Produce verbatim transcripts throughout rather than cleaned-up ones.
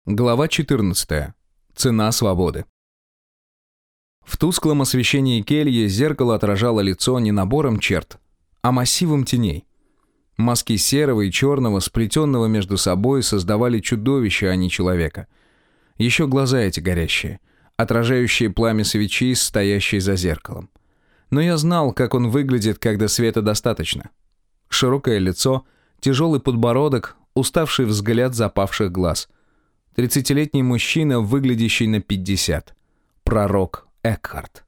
Глава четырнадцатая. Цена свободы. В тусклом освещении кельи зеркало отражало лицо не набором черт, а массивом теней. Мазки серого и черного, сплетенного между собой, создавали чудовище, а не человека. Еще глаза эти горящие, отражающие пламя свечи, стоящие за зеркалом. Но я знал, как он выглядит, когда света достаточно. Широкое лицо, тяжелый подбородок, уставший взгляд запавших глаз. Тридцатилетний мужчина, выглядящий на пятьдесят. Пророк Экхарт.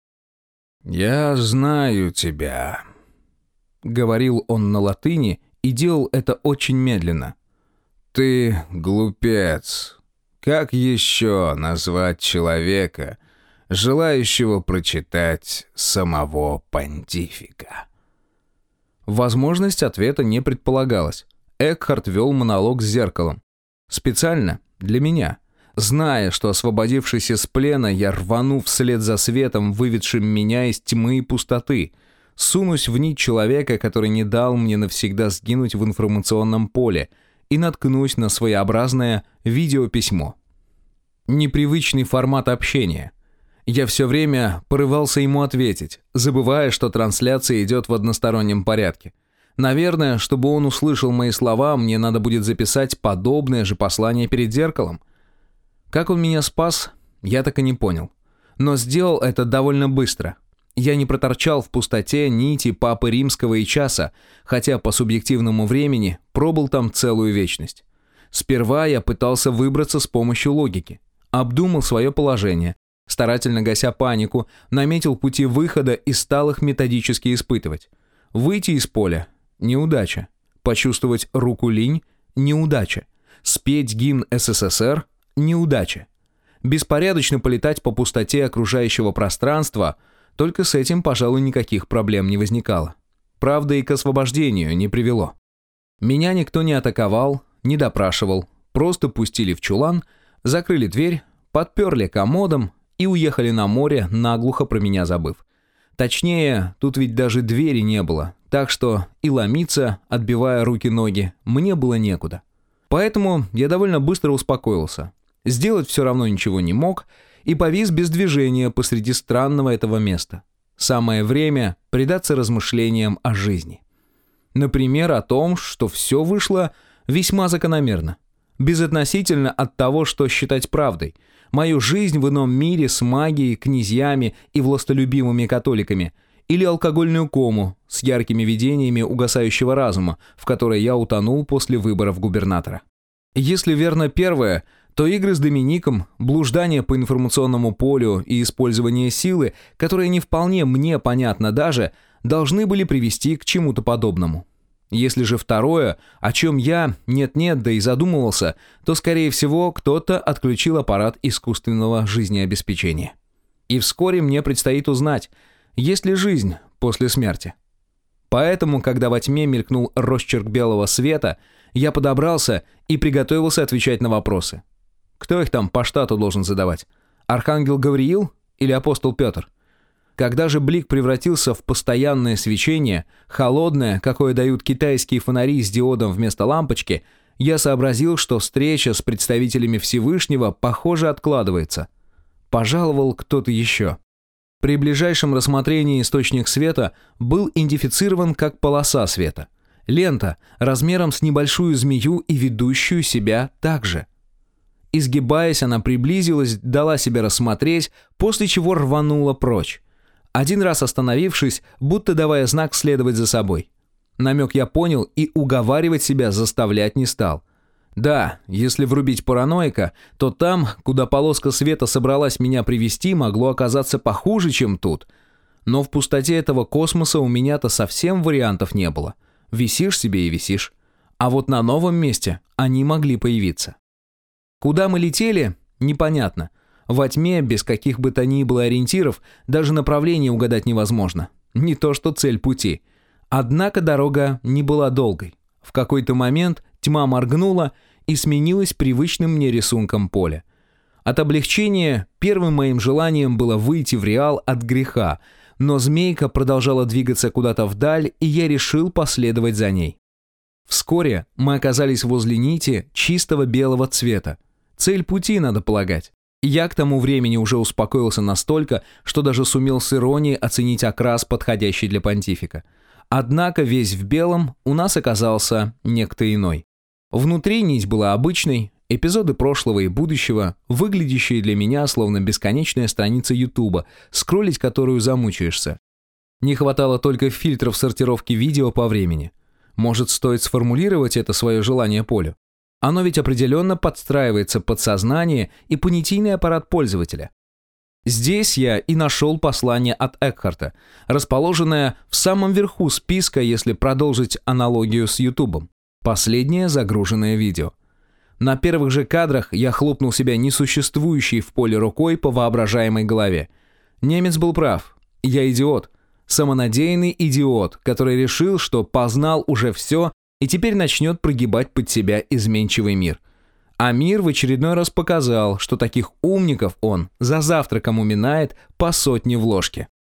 «Я знаю тебя», — говорил он на латыни и делал это очень медленно. «Ты глупец. Как еще назвать человека, желающего прочитать самого понтифика?» Возможность ответа не предполагалась. Экхарт вел монолог с зеркалом. Специально для меня. Зная, что, освободившись из плена, я рвану вслед за светом, выведшим меня из тьмы и пустоты, сунусь в нить человека, который не дал мне навсегда сгинуть в информационном поле, и наткнусь на своеобразное видеописьмо. Непривычный формат общения. Я все время порывался ему ответить, забывая, что трансляция идет в одностороннем порядке. Наверное, чтобы он услышал мои слова, мне надо будет записать подобное же послание перед зеркалом. Как он меня спас, я так и не понял. Но сделал это довольно быстро. Я не проторчал в пустоте нити Папы Римского и часа, хотя по субъективному времени пробыл там целую вечность. Сперва я пытался выбраться с помощью логики. Обдумал свое положение, старательно гася панику, наметил пути выхода и стал их методически испытывать. Выйти из поля – неудача. Почувствовать руку линь – неудача. Спеть гимн СССР – неудача. Беспорядочно полетать по пустоте окружающего пространства – только с этим, пожалуй, никаких проблем не возникало. Правда, и к освобождению не привело. Меня никто не атаковал, не допрашивал, просто пустили в чулан, закрыли дверь, подперли комодом и уехали на море, наглухо про меня забыв. Точнее, тут ведь даже двери не было, так что и ломиться, отбивая руки-ноги, мне было некуда. Поэтому я довольно быстро успокоился. Сделать все равно ничего не мог и повис без движения посреди странного этого места. Самое время предаться размышлениям о жизни. Например, о том, что все вышло весьма закономерно. Безотносительно от того, что считать правдой. Мою жизнь в ином мире с магией, князьями и властолюбимыми католиками. Или алкогольную кому с яркими видениями угасающего разума, в которой я утонул после выборов губернатора. Если верно первое, то игры с Домиником, блуждание по информационному полю и использование силы, которое не вполне мне понятно даже, должны были привести к чему-то подобному. Если же второе, о чем я нет-нет, да и задумывался, то, скорее всего, кто-то отключил аппарат искусственного жизнеобеспечения. И вскоре мне предстоит узнать, есть ли жизнь после смерти. Поэтому, когда во тьме мелькнул росчерк белого света, я подобрался и приготовился отвечать на вопросы. Кто их там по штату должен задавать? Архангел Гавриил или апостол Петр? Когда же блик превратился в постоянное свечение, холодное, какое дают китайские фонари с диодом вместо лампочки, я сообразил, что встреча с представителями Всевышнего, похоже, откладывается. Пожаловал кто-то еще. При ближайшем рассмотрении источник света был идентифицирован как полоса света. Лента, размером с небольшую змею и ведущую себя также. Изгибаясь, она приблизилась, дала себя рассмотреть, после чего рванула прочь. Один раз остановившись, будто давая знак следовать за собой. Намек я понял и уговаривать себя заставлять не стал. Да, если врубить параноика, то там, куда полоска света собралась меня привести, могло оказаться похуже, чем тут. Но в пустоте этого космоса у меня-то совсем вариантов не было. Висишь себе и висишь. А вот на новом месте они могли появиться. Куда мы летели, непонятно. Во тьме, без каких бы то ни было ориентиров, даже направление угадать невозможно. Не то что цель пути. Однако дорога не была долгой. В какой-то момент тьма моргнула и сменилась привычным мне рисунком поля. От облегчения первым моим желанием было выйти в реал от греха, но змейка продолжала двигаться куда-то вдаль, и я решил последовать за ней. Вскоре мы оказались возле нити чистого белого цвета. Цель пути, надо полагать. Я к тому времени уже успокоился настолько, что даже сумел с иронией оценить окрас, подходящий для понтифика. Однако весь в белом у нас оказался некто иной. Внутри нить была обычной, эпизоды прошлого и будущего, выглядящие для меня словно бесконечная страница Ютуба, скроллить которую замучаешься. Не хватало только фильтров сортировки видео по времени. Может, стоит сформулировать это свое желание Полю? Оно ведь определенно подстраивается под сознание и понятийный аппарат пользователя. Здесь я и нашел послание от Экхарта, расположенное в самом верху списка, если продолжить аналогию с Ютубом. Последнее загруженное видео. На первых же кадрах я хлопнул себя несуществующей в поле рукой по воображаемой голове. Немец был прав. Я идиот. Самонадеянный идиот, который решил, что познал уже все и теперь начнет прогибать под себя изменчивый мир. А мир в очередной раз показал, что таких умников он за завтраком уминает по сотне в ложке.